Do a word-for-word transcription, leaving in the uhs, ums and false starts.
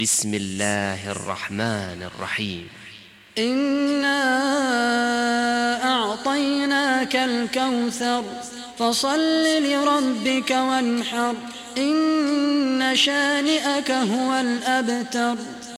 بسم الله الرحمن الرحيم. إنا أعطيناك الكوثر فصل لربك وانحر إن شانئك هو الأبتر.